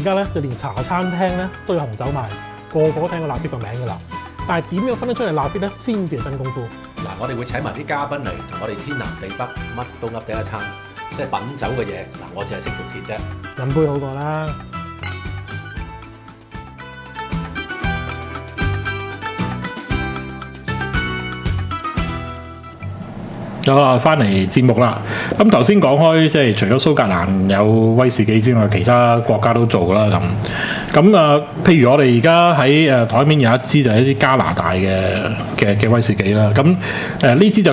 家咧就連茶餐廳咧都有紅酒賣，個個都聽過 Lafite 個名㗎啦。但係點樣分得出嚟 Lafite咧先至係真功夫？ 嗱，我哋會請埋啲嘉賓嚟同我哋天南地北乜都噏第一餐，即係品酒嘅嘢。嗱，我淨係識條鐵啫， 飲杯好過啦。好啦，翻嚟節目啦。咁頭先講開，即係除咗蘇格蘭有威士忌之外，其他國家都做啦咁啊。譬如我哋而家喺台面有一支就係一啲加拿大嘅威士忌啦。咁呢支就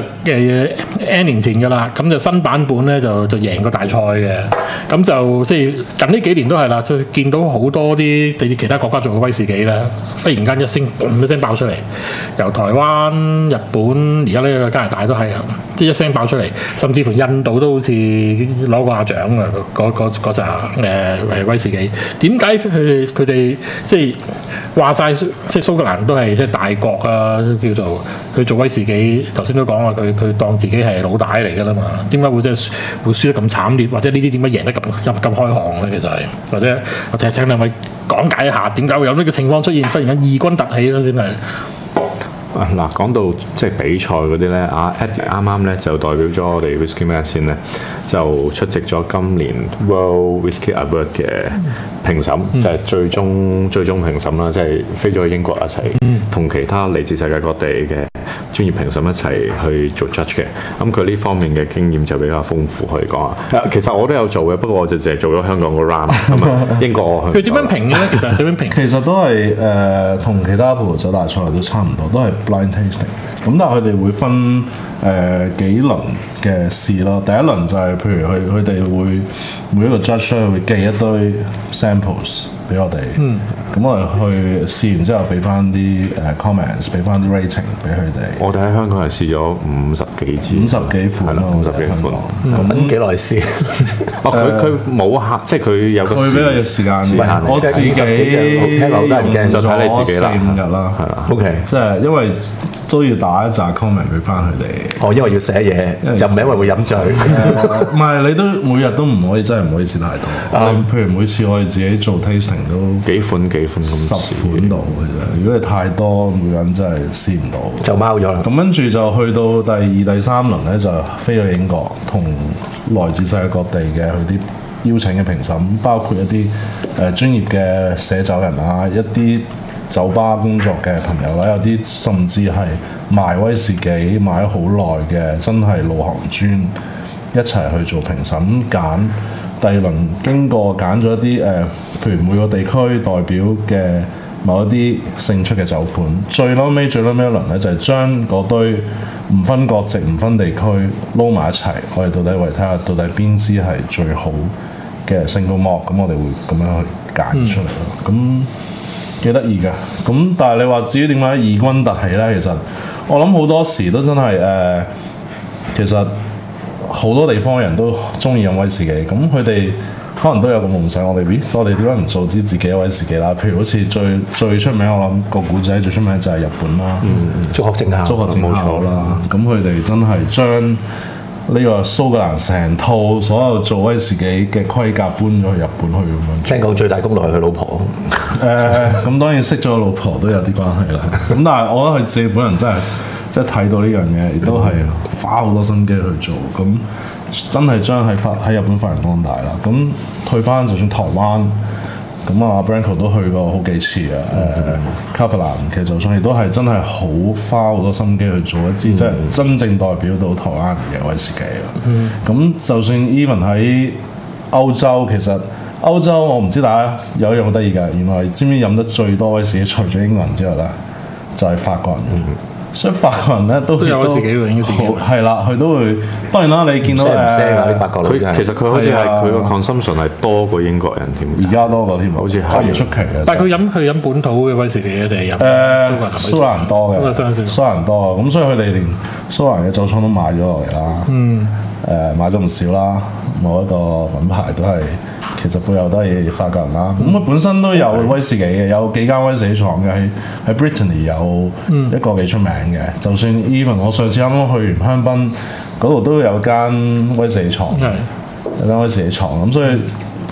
N 年前㗎啦。咁就新版本咧就贏過大賽嘅。咁就即係近呢幾年都係啦，就見到好多啲其他國家做嘅威士忌咧，忽然間一聲嘣一聲爆出嚟，由台灣、日本而家呢個加拿大都係即係一聲爆出嚟，甚至乎印度都好似攞過下獎啊！嗰扎威士忌，點解佢哋即係話晒即係蘇格蘭都係即係大國啊？叫做佢做威士忌，頭先都講話佢當自己係老大嚟㗎啦嘛？點解會即係會輸得咁慘烈？或者呢啲點解贏得咁開行咧？其實係或者請兩位講解一下點解會有呢個情況出現，忽然間異軍突起啦，先係。 嗱，講到即係比賽嗰啲咧，阿 Eddie 啱啱咧就代表咗我哋 Whisky Magazine 咧，就出席咗今年 World Whisky Award 嘅評審，就係最終評審啦，即係飛咗去英國一齊，同其他嚟自世界各地嘅專業評審一齊去做 judge 嘅。咁佢呢方面嘅經驗就比較豐富，可以講啊。其實我都有做嘅，不過我就淨係做咗香港個 round， 咁啊英國我去。 佢點樣評嘅咧？其實點樣評？ 其實都係同其他葡萄酒大賽都差唔多，都係blind tasting。咁但係佢哋會分幾輪嘅試咯。第一輪就係譬如佢哋會每一個 judge 會寄一堆 samples 俾我哋，咁我哋去試完之後俾翻啲comments，俾翻啲 rating 俾佢哋。 我哋喺香港係試咗50幾款咯，50幾款。 等幾耐試？ 佢冇客，即係佢有個佢俾你時間。我自己聽落都係驚， 就睇你自己啦。 4-5日啦，係啦。 OK， 即係因為都要打一紮 comment 俾翻佢哋。 哦，因為要寫嘢，就唔係因為會飲醉。 唔係，你都每日都唔可以，真係唔可以試太多。譬如每次我哋自己做 tasting 都幾款咁 10款度嘅啫。如果你太多，每個人真係試唔到， 就貓咗啦。 咁跟住就去到第2、第3輪咧，就飛去英國，同來自世界各地嘅佢啲邀請嘅評審，包括一啲專業嘅寫酒人啊，一啲酒吧工作嘅朋友啦，有啲甚至係賣威士忌賣咗好耐嘅，真係老行專一齊去做評審揀。第2輪經過揀咗一啲譬如每個地區代表嘅某一啲勝出嘅酒款，最撈尾一輪咧就係將嗰堆唔分國籍、唔分地區撈埋一齊，我哋到底睇下到底邊支係最好嘅 single malt，咁我哋會咁樣去揀出嚟咯。咁幾得意㗎。咁但係你話至於點解異軍突起咧？其實我諗好多時都真係其實好多地方嘅人都中意飲威士忌，咁佢哋可能都有個夢想。我哋點解唔做支自己嘅威士忌啦？譬如好似最出名，我諗個古仔最出名就係日本啦， 竹鶴政孝冇錯啦。咁佢哋真係將呢個蘇格蘭成套所有做威士忌嘅規格搬咗去日本去咁樣。 聽講最大功勞係佢老婆。 咁當然識咗個老婆都有啲關係啦。咁但係我覺得佢自己本人真係即係睇到呢樣嘢，亦都係花好多心機去做。咁真係將喺日本發揚光大啦。咁去翻就算台灣，咁啊 Branko 都去過好幾次啊。卡弗蘭嘅酒廠亦都係真係花好多心機去做一支即係真正代表到台灣人嘅威士忌啦。咁就算 even 喺歐洲，其實歐洲我唔知大家有一樣好得意嘅，原來知唔知飲得最多威士忌除咗英國人之外咧，就係法國人。所以法國人咧都有威士忌喎，應該自己係啦，佢都會。當然啦，你見到啲法國佬其實佢好似係佢個 consumption 係多過英國人添， 而家多過添，好似係出奇嘅。 但係佢飲本土嘅威士忌定係飲蘇格蘭多嘅，蘇格蘭多，咁所以佢哋連蘇格蘭嘅酒廠都買咗落嚟啦。買咗唔少啦，某一個品牌都係。其實背後都係法國人啦，咁佢本身都有威士忌嘅，有幾間威士忌廠嘅喺 Brittany 有一個幾出名嘅。就算 even 我上次啱啱去完香檳嗰度都有間威士忌廠，有間威士忌廠咁，所以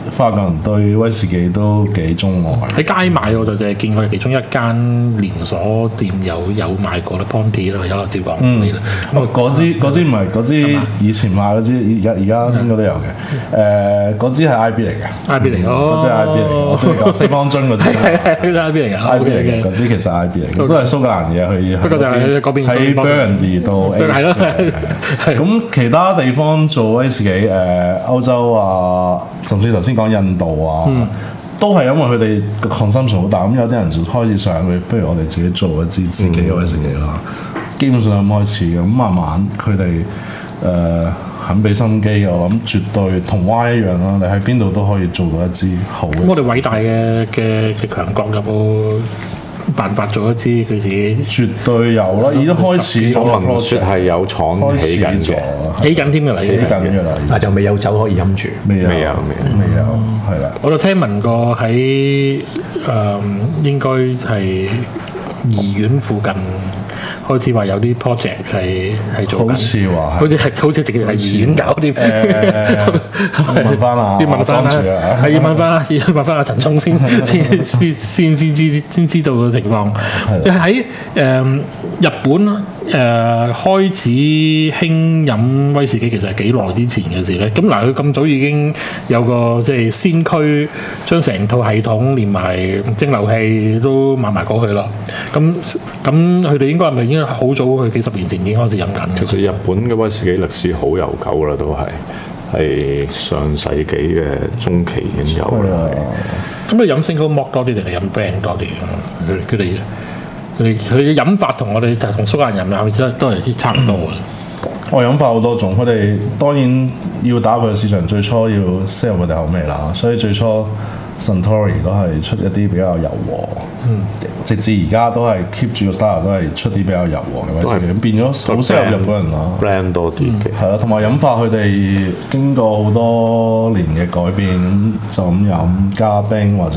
法國人對威士忌都幾鍾愛。 喺街買我就淨係見過其中一間連鎖店有賣過啦 Ponty 啦，有個照講你啦。 嗰支唔係嗰支以前買嗰支，而家應該都有嘅。嗰支係 IB 嚟嘅 IB 嚟嗰支係 IB 嚟嘅，我中意講四方樽嗰支。 係 IB 嚟㗎 IB 嚟嘅嗰支其實 IB 嚟嘅，都係蘇格蘭嘢去。 不過就係嗰邊喺 Burgundy 度 age 係咯，係咁其他地方做威士忌，歐洲啊，甚至頭先講印度啊，都係因為佢哋個 consumption 好大，咁有啲人就開始上去，不如我哋自己做一支自己嘅威士忌啦。基本上係咁開始嘅，咁慢慢佢哋肯俾心機，我諗絕對同 Y 一樣啦。你喺邊度都可以做到一支好嘅。 咁我哋偉大嘅強國有冇辦法做一支佢自己？ 絕對有啦，已經開始咗。 我聞説係有廠起緊嘅， 起緊添㗎啦， 起緊㗎啦， 但就未有酒可以飲住。 未有，係啦。 我就聽聞過喺應該係怡園附近。開始話有啲 project 係做緊，好似直接係醫院搞掂。 問翻啊， 要問翻啦，係要問翻阿陳聰先知道嘅情況。喺日本開始興飲威士忌，其實係幾耐之前嘅事咧。咁嗱，佢咁早已經有個即係先驅，將成套系統連埋蒸餾器都買埋過去啦。咁佢哋應該係咪已經好早？佢幾十年前已經開始飲緊。 其實日本嘅威士忌歷史好悠久啦，都係上世紀嘅中期已經有啦。 咁你飲 single malt 多啲定係飲 brand 多啲？佢哋嘅飲法同我哋就同蘇格蘭人係咪真係都係差唔多嘅？ 我飲法好多種，佢哋當然要打佢嘅市場，最初要 sell 佢哋口味啦，所以最初 Suntory 都係出一啲比較柔和，直至而家都係 keep 住個 style 都係出啲比較柔和嘅威士忌，咁變咗好適合日本人啦。 brand 多啲嘅係啦，同埋飲法佢哋經過好多年嘅改變，就咁飲加冰或者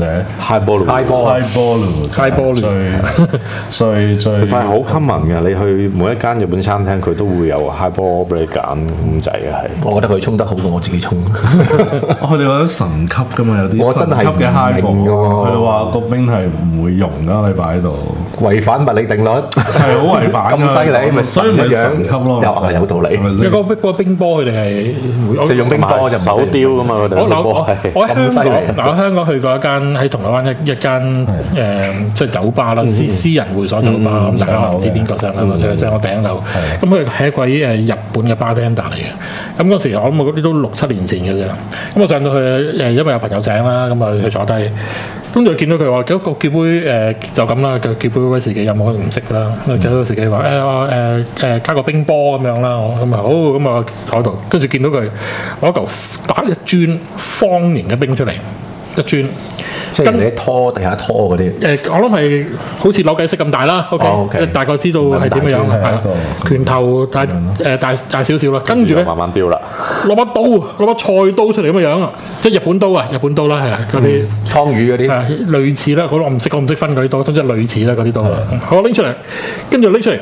highball 最其實係好 common 嘅。你去每一間日本餐廳，佢都會有 highball 俾你揀咁滯嘅係。 我覺得佢沖得好過我自己沖。 佢哋覺得神級㗎嘛，有啲神級嘅 highball，佢哋話個冰係唔會溶㗎，你擺喺度違反物理定律， 係好違反咁犀利，咪所以咪神級咯， 有道理。 因為個冰波佢哋係即係用冰波就手雕㗎嘛，佢哋我喺香港去過一間喺銅鑼灣一間即係酒吧啦，私人會所酒吧，咁大家唔知邊個上啦，或者上個頂樓。咁佢係一位日本嘅 bartender 嚟嘅。咁嗰時我諗嗰啲都6-7年前嘅啫。咁我上到去因為有朋友請啦，咁啊去坐低。咁就見到佢話叫杯就咁啦，叫杯威士忌飲，我唔識啦。叫威士忌話加個冰波咁樣啦，咁啊好，咁啊坐喺度，跟住見到佢攞嚿打一磚方形嘅冰出嚟，一磚。 即係你拖地下拖嗰啲。 我諗係好似扭計骰咁大啦。OK，大概知道係點樣係啦。拳頭大少少啦，跟住咧慢慢雕啦。 攞把菜刀出嚟咁嘅樣啊，即係日本刀啦，係啊，嗰啲湯魚嗰啲， 類似啦。我唔識分嗰啲刀，總之類似啦嗰啲刀。我拎出嚟，跟住拎出嚟，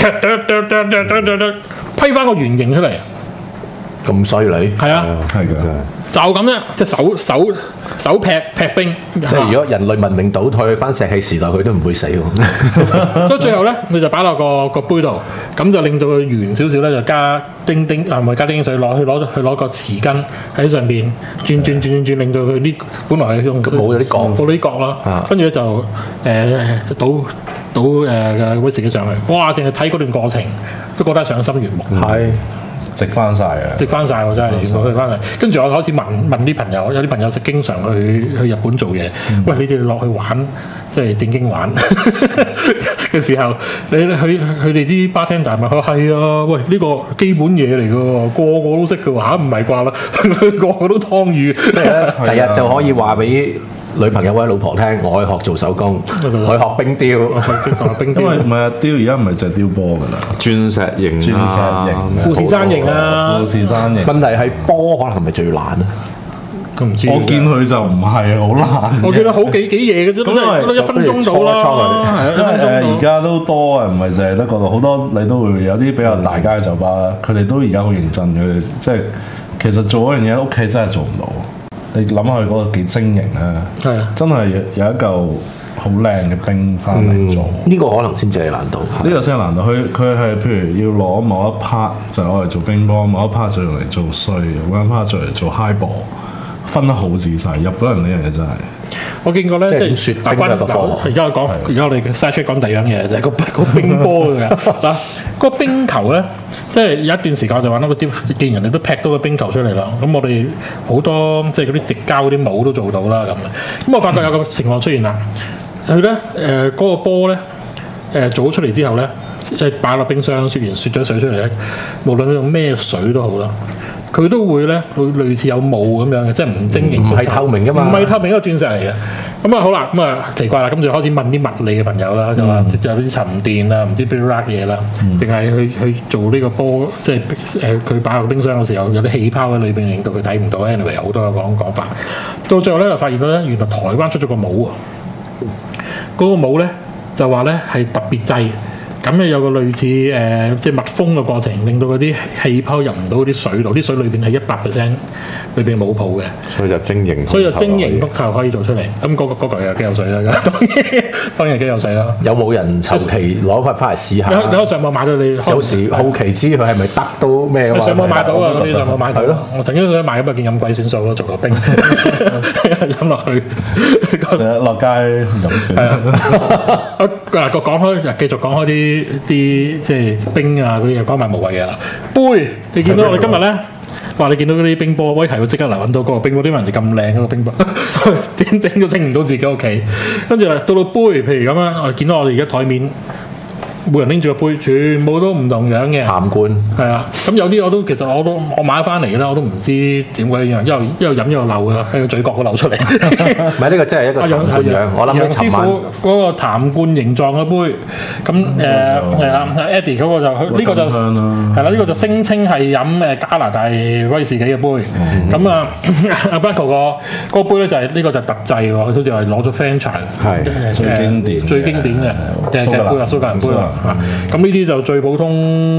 批翻個圓形出嚟。 咁犀利？ 係啊， 係嘅。 就咁啫，即係手劈冰。 即係如果人類文明倒退翻石器時代，佢都唔會死喎。 所以最後咧，佢就擺落個杯度，咁就令到佢圓少少咧，就加丁唔係加丁水攞個匙羹喺上邊轉，令到佢啲本來係用冇啲角啦，跟住咧就倒威士忌上去，哇！淨係睇嗰段過程都覺得賞心悅目。 係。 直翻晒嘅， 我真係全部去翻嚟。跟住我開始問啲朋友，有啲朋友係經常去日本做嘢。喂，你哋落去玩，即係正經玩嘅時候，佢哋啲 bartender 咪係啊？喂，呢個基本嘢嚟嘅喎，個個都識嘅喎嚇，唔係啩啦？個個都湯魚， 即係第日就可以話俾女朋友或者老婆聽，我去學做手工，我去學冰雕， 因為唔係啊，雕而家唔係淨係雕波㗎啦， 鑽石型、 富士山型啊， 富士山型。 問題係波可能係咪最難啊？ 唔知。 我見佢就唔係好難。 我見到好幾嘢嘅啫，都1分鐘到啦。 而家都多啊，唔係淨係得嗰度，好多你都會有啲比較大間嘅酒吧啦。佢哋都而家好認真嘅，即係其實做嗰樣嘢屋企真係做唔到。 你諗下佢嗰個幾精型啊， 係啊， 真係有一嚿好靚嘅冰翻嚟做。 呢個可能先至係難度。 呢個先係難度，佢係譬如要攞某一 part 就攞嚟做乒乓，某一 part 就用嚟做碎，某一 part 就嚟做 high ball，分得好仔細。日本人呢樣嘢真係。 我見過咧， 即係即係雪冰關嘅科學而家我講，而家我哋嘅 side check 講第二樣嘢，就係個冰波嘅嗱，個冰球咧，即係有一段時間我就玩到啲，見人哋都劈到個冰球出嚟啦。咁我哋好多即係嗰啲直膠嗰啲帽都做到啦咁。咁我發覺有個情況出現啦，佢咧嗰個波咧做咗出嚟之後咧，擺落冰箱雪完雪咗水出嚟咧，無論你用咩水都好啦。佢都會咧，會類似有霧咁樣嘅，即係唔晶瑩， 唔係透明㗎嘛， 唔係透明一個鑽石嚟嘅。咁啊好啦，咁啊奇怪啦，咁就開始問啲物理嘅朋友啦，就話有啲沉澱啊，唔知 black 嘢啦，定係去做呢個波，即係佢擺落冰箱嘅時候有啲氣泡喺裏邊，令到佢睇唔到。anyway 有好多講法，到最後咧就發現到咧，原來台灣出咗個帽啊，嗰個帽咧就話咧係特別製。咁咧有個類似即係密封嘅過程，令到嗰啲氣泡入唔到啲水度，啲水裏邊係100%裏邊冇泡嘅， 所以就晶瑩， 所以就晶瑩谷頭可以做出嚟。咁嗰個又幾有水啦，當然幾有水啦。 有冇人籌期攞翻嚟試下？ 你可以上網買到你。 有時好奇知佢係咪得到咩㗎嘛？ 上網買到啊，嗰啲上網買到咯。我曾經想買一件飲鬼算數咯，做個冰飲落去， 成日落街飲水。 嗱，講開，繼續講開啲即係冰啊嗰啲嘢，講埋無謂嘢啦。杯，你見到我哋今日咧，話你見到嗰啲冰波，威係會即刻嚟揾到嗰個冰波，啲人哋咁靚嗰個冰波，整都整唔到自己屋企。跟住啦，到杯，譬如咁樣，我見到我哋而家台面。每人拎住個杯，全部都唔同樣嘅。 鹹罐係啊，咁有啲其實我買翻嚟啦，我都唔知點鬼樣，一路飲一路漏嘅，喺個嘴角嗰流出嚟。 唔係呢個真係一個鹹罐樣。我諗楊師傅嗰個痰罐形狀嘅杯，咁係啦，Eddie 嗰個就呢個就係啦，呢個就聲稱係飲加拿大威士忌嘅杯。咁啊，阿 Blanco 個杯咧就係呢個就特製喎，好似係攞咗 franchise 係最經典嘅杯啊，蘇格蘭杯啊。咁呢啲就最普通，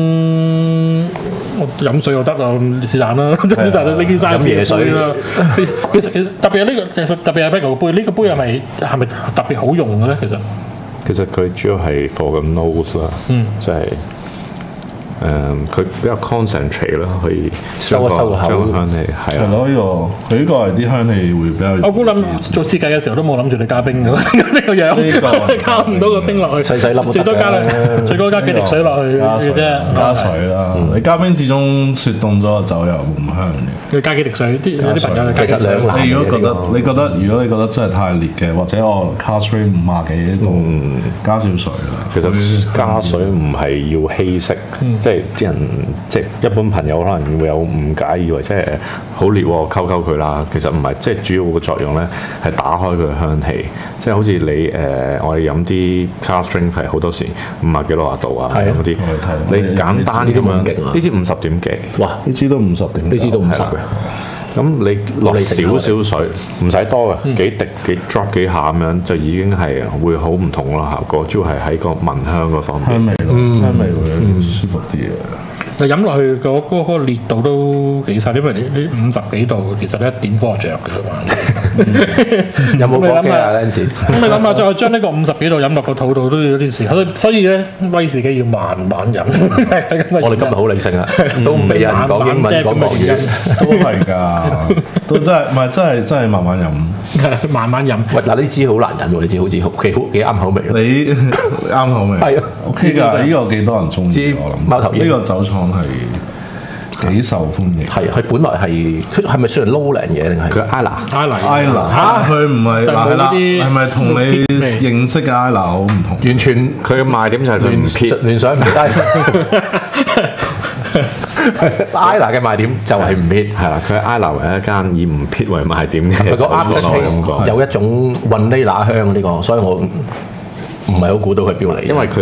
我飲水就得啊，是但啦。但係呢啲嘥嘢水啦。其實特別係呢個，特別係 Blanco 個杯，呢個杯係咪特別好用嘅咧？其實佢主要係 for 個 nose 啦，即係佢比較 concentrate 啦，可以收一收個口香氣係啊。 咯，佢呢個係啲香氣會比較。 我估諗做設計嘅時候都冇諗住你加冰嘅，呢個樣加唔到個冰落去， 細細粒最多加幾滴水落去嘅啫， 加水啦。你加冰始終雪凍咗酒又唔香嘅。 要加幾滴水，有啲朋友其實兩難。 你如果你覺得真係太烈嘅，或者我 cast rate 50幾度，加少水啦。 其實加水唔係要稀釋，即係啲人即係一般朋友可能會有誤解，以為即係好烈喎，溝佢啦。其實唔係，即係主要個作用咧係打開佢嘅香氣，即係好似你我哋飲啲 cast drink 係好多時50幾60度啊嗰啲，你簡單咁樣，呢支50點幾， 哇！ 呢支都50點， 呢支都50嘅。 咁你落少少水，唔使多嘅，幾滴幾 drop 幾下咁樣，就已經係會好唔同啦效果。主要係喺個聞香嗰方面， 香味香味會舒服啲嘅。 但飲落去嗰個烈度都幾細，因為你50幾度，其實你一點火就着嘅嘛。 有冇火機啊？嗰陣時， 咁你諗下，再將呢個50幾度飲落個肚度都要有啲時，所以咧威士忌要慢慢飲。 我哋今日好理性啊，都唔俾人講英文講國語， 都係㗎，都真係唔係真係慢慢飲， 慢慢飲。 喂，嗱呢支好難飲喎，呢支好似幾啱口味。 你啱口味， 係啊 OK 㗎，呢個幾多人中意我諗。 貓頭鷹呢個酒廠係幾受歡迎。 係佢本來係咪算係 Lowland 嘢定係佢 Isla 嚇，佢唔係係啦， 係咪同你認識嘅 Isla 好唔同？ 完全佢嘅賣點就係佢唔撇， 聯想唔低。Isla 嘅賣點就係唔撇， 係啦，佢喺 Isla 為一間以唔撇為賣點嘅。 佢個 aftertaste 有一種 vanilla 香呢個，所以我唔係好估到佢標嚟。 因為佢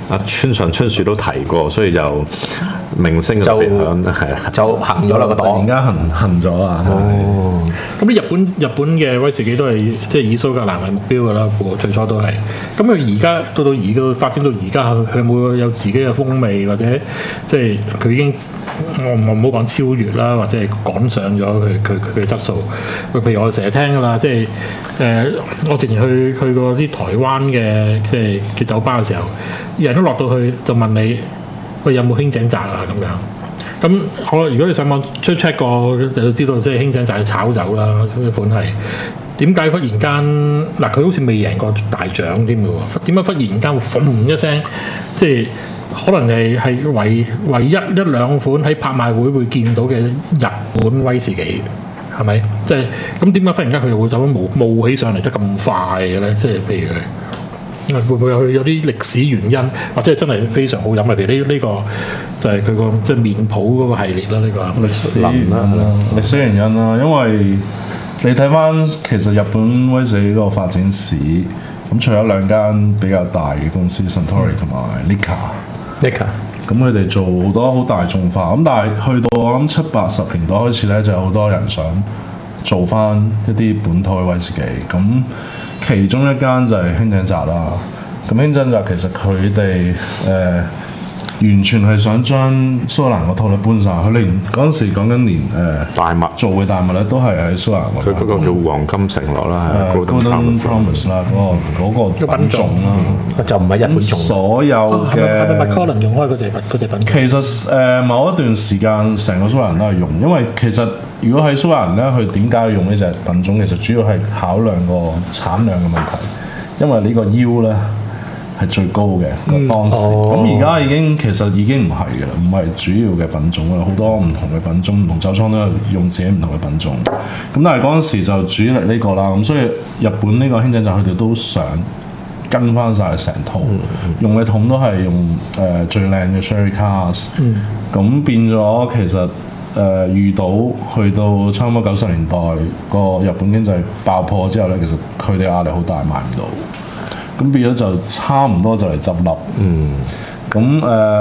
阿村上春樹都提過，所以就明星嘅別響係啦， 就行咗啦個檔。 突然間行咗啊！ 哦， 咁日本嘅威士忌都係即係以蘇格蘭為目標㗎啦，最初都係。咁佢而家到而家發展到而家，佢有冇有自己嘅風味，或者即係佢已經我唔好講超越啦，或者係趕上咗佢嘅質素。譬如我成日聽㗎啦，即係我之前去過啲台灣嘅即係嘅酒吧嘅時候，人都落到去就問你喂，有冇輕井澤啊咁樣。咁好，如果你上網 check 過，就知道即係輕井澤係炒酒啦，呢款係點解忽然間嗱佢好似未贏過大獎添嘅喎？點解忽然間會嘣一聲？即係可能係唯一一兩款喺拍賣會會見到嘅日本威士忌，係咪？即係咁點解忽然間佢又會走咁冒起上嚟得咁快嘅咧？即係譬如會唔會有啲歷史原因，或者係真係非常好飲？譬如呢個就係佢個即係面譜嗰個系列啦，呢個歷史原因啦，歷史原因啦，因為你睇翻其實日本威士忌嗰個發展史，咁除咗兩間比較大嘅公司 Suntory 同埋 Nikka，咁佢哋做好多好大眾化，咁但係去到我諗70、80年代開始咧，就有好多人想做翻一啲本土嘅威士忌，咁其中一間就係輕井澤啦。咁輕井澤其實佢哋完全係想將蘇格蘭個套咧搬晒，佢連嗰陣時講緊連大麥做嘅大麥咧都係喺蘇格蘭。 佢嗰個叫黃金承諾啦，係 Golden Promise 啦，嗰個品種啦， 就唔係日本種。 所有嘅係咪 Macallan 用開嗰隻品種？ 其實某一段時間成個蘇格蘭都係用，因為其實如果喺蘇格蘭咧，佢點解要用呢隻品種？其實主要係考量個產量嘅問題，因為呢個腰咧係最高嘅當時。咁而家其實已經唔係嘅啦，唔係主要嘅品種啦，好多唔同嘅品種，唔同酒莊都有用自己唔同嘅品種。咁但係嗰陣時就主力呢個啦，咁所以日本呢個輕井澤佢哋都想跟翻晒成套，用嘅桶都係用最靚嘅 Sherry Cask。咁變咗其實遇到去到差唔多90年代個日本經濟爆破之後咧，其實佢哋壓力好大，賣唔到。咁變咗就差唔多就嚟執笠。咁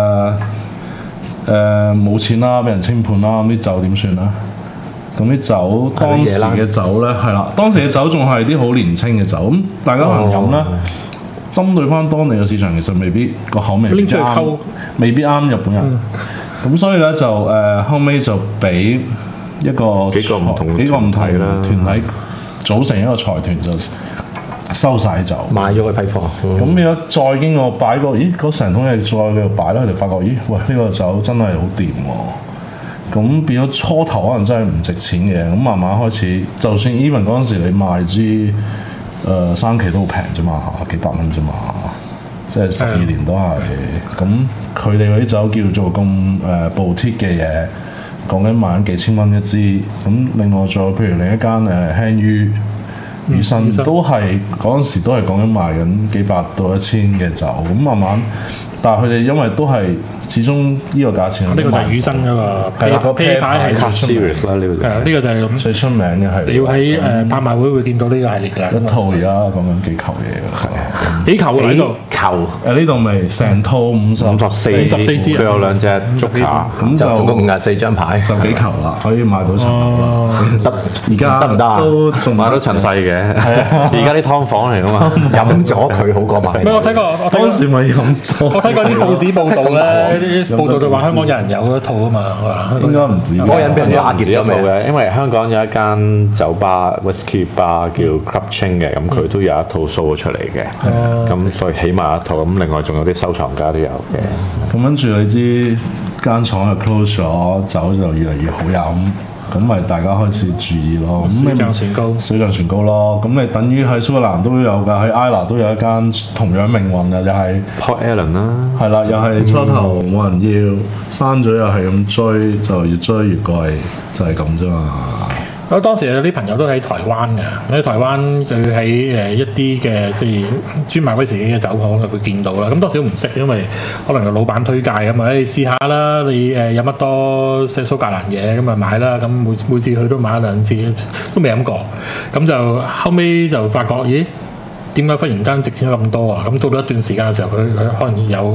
冇錢啦，俾人清盤啦，咁啲酒點算咧？咁啲酒當時嘅酒咧係啦，當時嘅酒仲係啲好年輕嘅酒，咁大家可能飲咧，針對翻當地嘅市場，其實未必個口味拎出嚟溝， 未必啱日本人。咁所以咧就後尾就俾幾個唔同嘅團體組成一個財團就收晒酒， 買咗個批貨。 咁變咗再經過擺過，嗰成桶嘢再繼續擺咧，佢哋發覺，喂呢個酒真係好掂喎。咁變咗初頭可能真係唔值錢嘅，咁慢慢開始，就算 even 嗰陣時你賣支三期都好平啫嘛，幾百蚊啫嘛，即係12年都係。咁佢哋嗰啲酒叫做咁boutique嘅嘢，講緊賣緊幾千蚊一支。咁另外再譬如另一間輕於雨生都係嗰陣時都係講緊賣緊幾百到1000嘅酒，咁慢慢，但係佢哋因為都係始終呢個價錢， 呢個就係雨生嗰個啤牌係 series 啦，呢個係啊，呢個就係咁最出名嘅係。 你要喺拍賣會會見到呢個系列㗎。 一套而家講緊幾球嘢㗎，係幾球啊呢度？ 球呢度咪成套54 支，佢有兩隻竹卡， 咁就總共54張牌， 就幾球啦，可以買到層樓啦。 得而家得唔得啊？ 都仲買到層細嘅，而家啲劏房嚟㗎嘛， 飲咗佢好過買。 唔係我睇過， 當時咪飲咗。 我睇過啲報紙報道咧，啲報道就話香港有人有一套啊嘛， 應該唔止。 嗰個人俾人打劫咗未嘅？因為香港有一間酒吧 whisky bar 叫 Club Ching 嘅，咁佢都有一套 show 咗出嚟嘅，咁所以起碼一套，咁另外仲有啲收藏家都有嘅。 咁跟住你知間廠又 close 咗，酒就越嚟越好飲。咁咪大家開始注意咯， 水漲船高， 水漲船高咯。咁你等於喺蘇格蘭都有㗎，喺 Islay 都有一間同樣命運嘅，又係 Port Ellen 啦， 係啦，又係初頭冇人要，閂咗又係咁追，就越追越貴，就係咁啫嘛。 我當時有啲朋友都喺台灣嘅，喺台灣佢喺一啲嘅即係專賣威士忌嘅酒鋪會見到啦。咁多少都唔識，因為可能個老闆推介咁啊，你試下啦，你飲得多即係蘇格蘭嘢咁啊買啦。咁每次去都買一兩支，都未飲過。咁就後尾就發覺，咦點解忽然間值錢咗咁多啊？咁到咗一段時間嘅時候，佢可能有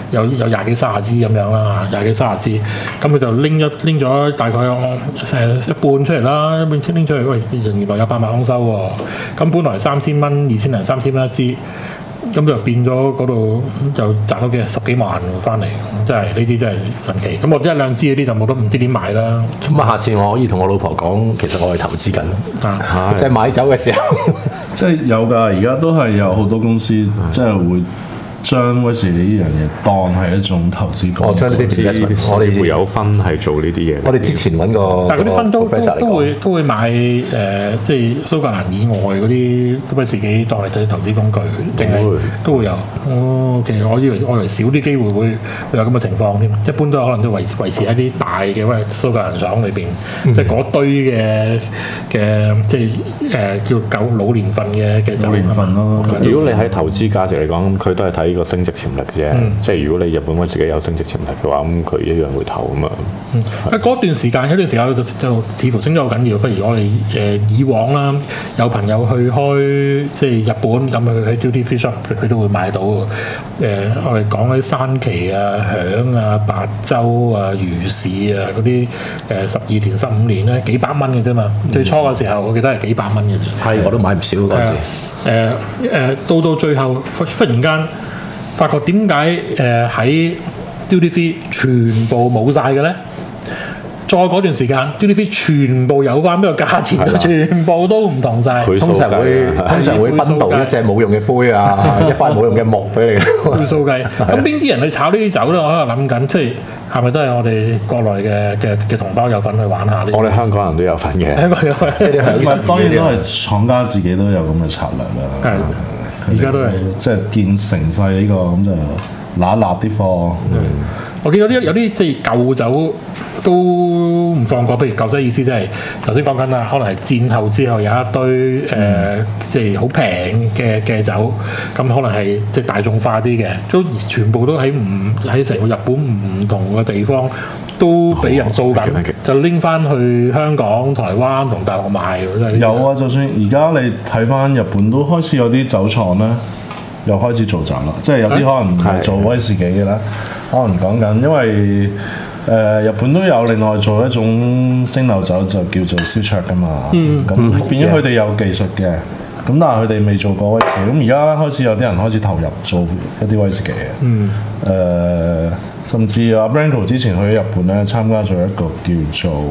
20幾30支咁樣啦，20幾30支，咁佢就拎咗大概一半出嚟啦，一半拎出嚟，喂，原來有8萬盎收喎，咁本來3000蚊、2000零3000蚊一支。咁就變咗嗰度就賺到10幾萬翻嚟，真係呢啲真係神奇。咁我一兩支嗰啲就冇得唔知點買啦。 咁啊，下次我可以同我老婆講，其實我係投資緊，即係買酒嘅時候， 即係有㗎。而家都係有好多公司即係會將威士忌呢樣嘢當係一種投資工具。 將呢啲我哋會有分係做呢啲嘢。 我哋之前揾個， 但係嗰啲分都會買即係蘇格蘭以外嗰啲威士忌當係投資工具，定係都會有。哦，其實我以為少啲機會會有咁嘅情況添。一般都可能都維持喺啲大嘅蘇格蘭廠裏邊，即係嗰堆嘅即係叫老年份嘅酒年份咯。 如果你喺投資價值嚟講，佢都係睇個升值潛力啫。即係如果你日本威士忌有升值潛力嘅話，咁佢一樣會投啊嘛。 嗰段時間就似乎升得好緊要。不如我哋以往啦，有朋友去開即係日本咁，佢喺 duty free shop 佢都會買到。我哋講嗰啲山崎啊、響啊、白州啊、魚市啊嗰啲12年、15年咧幾百蚊嘅啫嘛。最初嘅時候我記得係幾百蚊嘅啫。 係，我都買唔少嗰陣時。 到最後忽然間發覺點解喺 duty free 全部冇晒嘅咧？再嗰段時間 duty free 全部有翻，邊個價錢都全部都唔同晒。 通常會分到一隻冇用嘅杯啊，一塊冇用嘅木俾你。 配數計，咁邊啲人去炒呢啲酒咧？我喺度諗緊，即係係咪都係我哋國內嘅同胞有份去玩下呢？ 我哋香港人都有份嘅。 香港有份， 當然都係廠家自己都有咁嘅策略啦。 係，而家都係即係見成勢呢個咁就揦啲貨。 我見有啲即係舊酒都唔放過，譬如舊酒意思即係頭先講緊啦，可能係戰後之後有一堆即係好平嘅酒，咁可能係即係大眾化啲嘅，都全部都喺成個日本唔同嘅地方都俾人掃緊，就拎翻去香港、台灣同大陸賣。 有啊，就算而家你睇翻日本都開始有啲酒廠咧，又開始做酒啦，即係有啲可能唔係做威士忌嘅啦。可能講緊，因為日本都有另外做一種蒸餾酒，就叫做燒酎噶嘛。咁變咗佢哋有技術嘅，咁但係佢哋未做過威士忌。咁而家開始有啲人開始投入做一啲威士忌嘅。甚至阿 Branko 之前去日本咧，參加咗一個叫做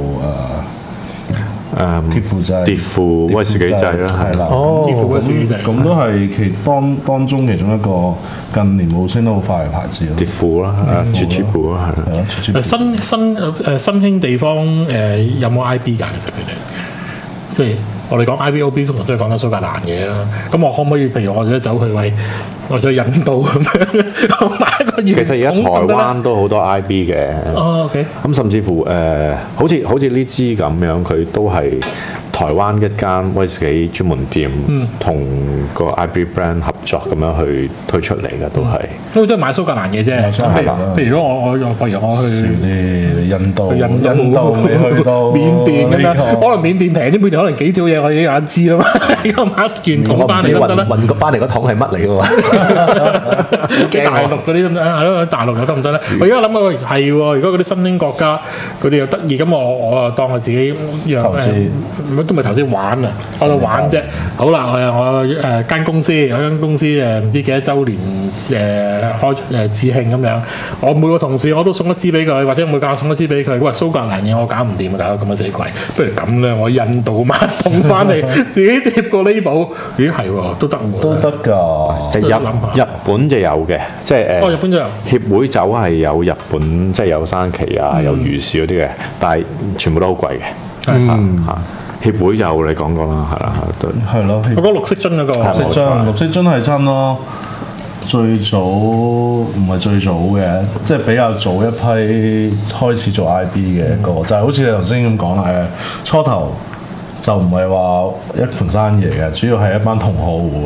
鐵庫制鐵庫威士忌制啦， 係啦。 鐵庫威士忌制咁都係當中其中一個近年冇升得好快嘅牌子咯。 鐵庫啦，Chichibu啦，係啦。 新興地方有冇 IB 㗎？其實佢哋即係我哋講 IBOB 通常都係講緊蘇格蘭嘢啦。咁我可唔可以譬如我哋走去我去印度咁樣買一個月？ 其實而家台灣都好多 IB 嘅。 OK。 咁甚至乎好似呢支咁樣，佢都係台灣一間威士忌專門店，同個 IB brand 合作咁樣去推出嚟嘅，都係。 都係買蘇格蘭嘢啫。譬如我去印度未去到緬甸咁樣，可能緬甸平啲，緬甸可能幾條嘢我已經有一支啦嘛。而家買一件桶翻嚟得唔得咧？ 運個翻嚟個桶係乜嚟嘅喎？ 大陸嗰啲咁樣係咯，大陸又得唔得咧？我而家諗下係喎，如果嗰啲新興國家佢哋又得意，咁我啊當我自己投資。 都唔係頭先玩啊，我度玩啫。好啦，我間公司有間公司唔知幾多週年開致慶咁樣，我每個同事我都送一支俾佢，或者每個送一支俾佢。喂，蘇格蘭嘢我搞唔掂啊，大佬咁樣死貴，不如咁咧，我印度買桶翻嚟，自己貼個呢寶，咦係喎，都得喎， 都得㗎。 日本就有嘅，即係日本就有協會酒係有日本，即係有山崎啊，有魚市嗰啲嘅，但係全部都好貴嘅。協會就你講過啦，係啦， 係咯。 我講綠色樽嗰個， 綠色樽係真咯。最早唔係最早嘅，即係比較早一批開始做 IB 嘅個，就係好似你頭先咁講啦。初頭就唔係話一盤生意嚟嘅，主要係一班同學會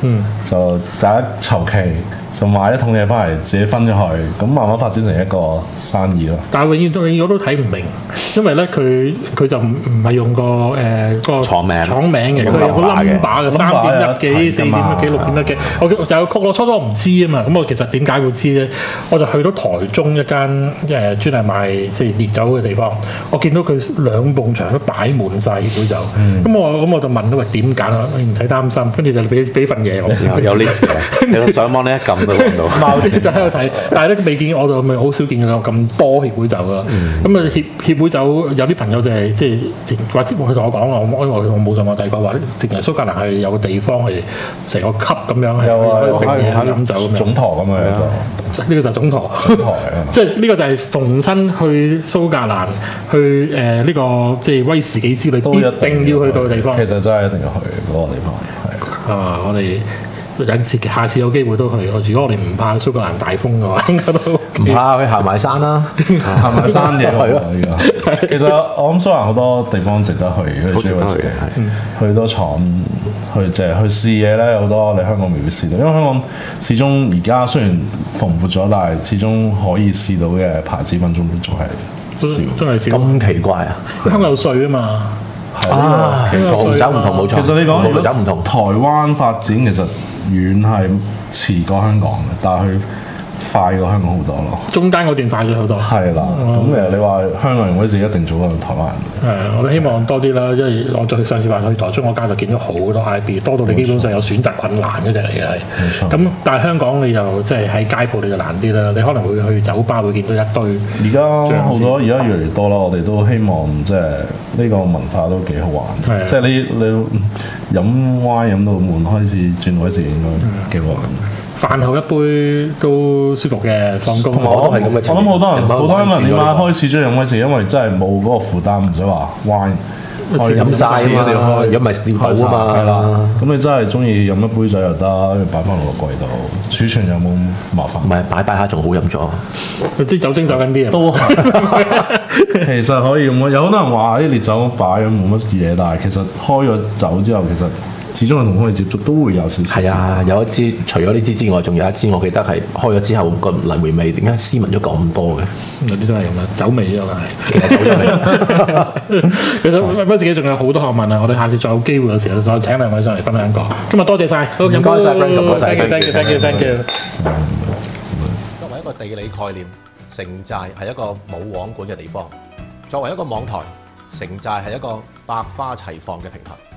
就大家籌期就買一桶嘢翻嚟，自己分咗去，咁慢慢發展成一個生意咯。 但係永遠我都睇唔明，因為咧佢就唔係用個廠名嘅，佢有個 number 嘅3.1幾、4.1幾、6.1幾。我就有曲，我初初我唔知啊嘛。咁我其實點解會知咧？我就去到台中一間專係賣即係烈酒嘅地方，我見到佢2埲牆都擺滿晒協會酒。咁我就問佢話點揀啊？你唔使擔心，跟住就俾份嘢我。 有 list 嘅，你上網呢一撳都揾到。 貌似就喺度睇，但係咧未見我就咪好少見到咁多協會酒啦。咁啊協會酒有啲朋友就係即係或者佢同我講啊，我冇上網睇過話，淨係蘇格蘭係有個地方係成個級咁樣係可以食嘢飲酒咁樣。 總舵咁樣呢個就總舵，即係呢個就係逢親去蘇格蘭去呢個即係威士忌之旅必定要去到嘅地方。 其實真係一定要去嗰個地方。係我哋。下次有機會都去。如果我哋唔怕蘇格蘭大風嘅話，應該都唔怕去行埋山啦， 行埋山嘅係咯。其實我諗蘇格蘭好多地方值得去， 好值得去去多廠，去試嘢咧，好多你香港未必試到，因為香港始終而家雖然蓬勃咗，但係始終可以試到嘅牌子品種都仲係少， 真係少。 咁奇怪啊！ 香港有稅啊嘛。 紅酒唔同冇錯。 其實你講紅酒唔同， 台灣發展其實遠係遲過香港嘅，但係佢快過香港好多咯。 中間嗰段快咗好多。 係啦，咁你話香港人嗰時一定早過台灣人。 我都希望多啲啦，因為我再上次話去台中嗰間就見咗好多 IB，多到你基本上有選擇困難嗰隻嚟嘅係。咁但係香港你又即係喺街鋪你就難啲啦，你可能會去酒吧會見到一堆。 而家好多，而家越嚟越多啦。我哋都希望即係呢個文化都幾好玩。即係你飲 wine 飲到悶，開始轉威士忌應該幾好玩。 飯後一杯都舒服嘅，放工。 我都係咁嘅情況。 我諗好多人點解開始中意飲威士忌，因為真係冇嗰個負擔，唔使話 wine。 飲晒啊嘛，如果唔係掉口啊嘛。 係啦，咁你真係中意飲一杯酒又得，跟住擺翻落個櫃度，儲存有冇麻煩？ 唔係擺下仲好飲咗。 啲酒精走緊啲啊！ 都係，其實可以咁。有好多人話啲烈酒擺咗冇乜嘢，但係其實開咗酒之後，其實始終係同空氣接觸都會有少少。 係啊，有一支除咗呢支之外，仲有一支我記得係開咗之後個泥回味，點解斯文咗咁多嘅？ 有啲都係咁啊，酒味啊嘛係。 其實走咗味。 其實威士忌仲有好多學問啊！我哋下次再有機會嘅時候，再請兩位上嚟分享過。今日多謝晒，好唔該晒 Frank，唔該晒 ，thank you。 作為一個地理概念，城寨係一個冇網管嘅地方；作為一個網台，城寨係一個百花齊放嘅平台。